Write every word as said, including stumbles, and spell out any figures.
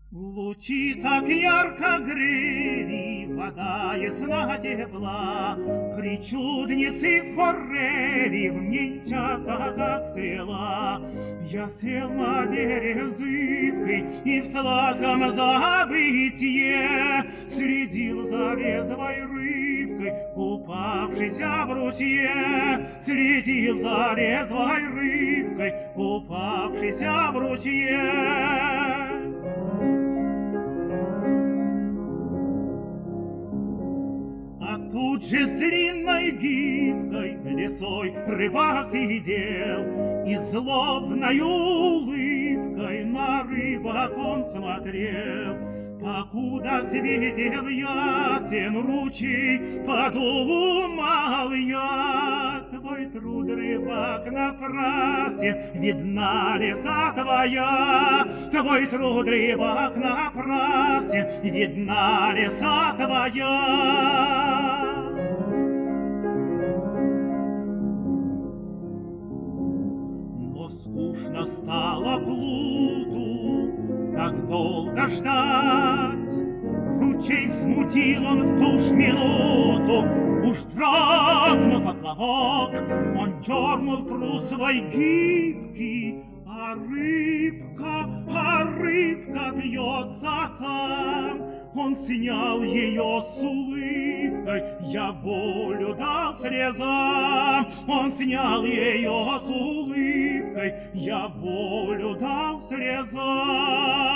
Лучи так ярко грели, вода ясна тепла, Причудницы форели в ней мчатся, как стрела. Я сел на берег зыбкой и в сладком забытье Следил за резвой рыбкой, купавшейся в ручье, Следил за резвой рыбкой, купавшейся в ручье. Тут же с длинной гибкой лесой рыбак сидел, И злобной улыбкой на рыбак он смотрел. Покуда светил ясен ручей, подумал я, Твой труд, рыбак, напрасен, видна леса твоя. Твой труд, рыбак, напрасен, видна леса твоя. Но скучно стало плуту так долго ждать. Ручей смутил он в ту ж минуту, Уж дрогнул поплавок, он дернул пруд свой гибкий, А рыбка, а рыбка бьется там. Он снял ее с улыбкой, я волю дал слезам. Он снял ее с улыбкой, я волю дал слезам.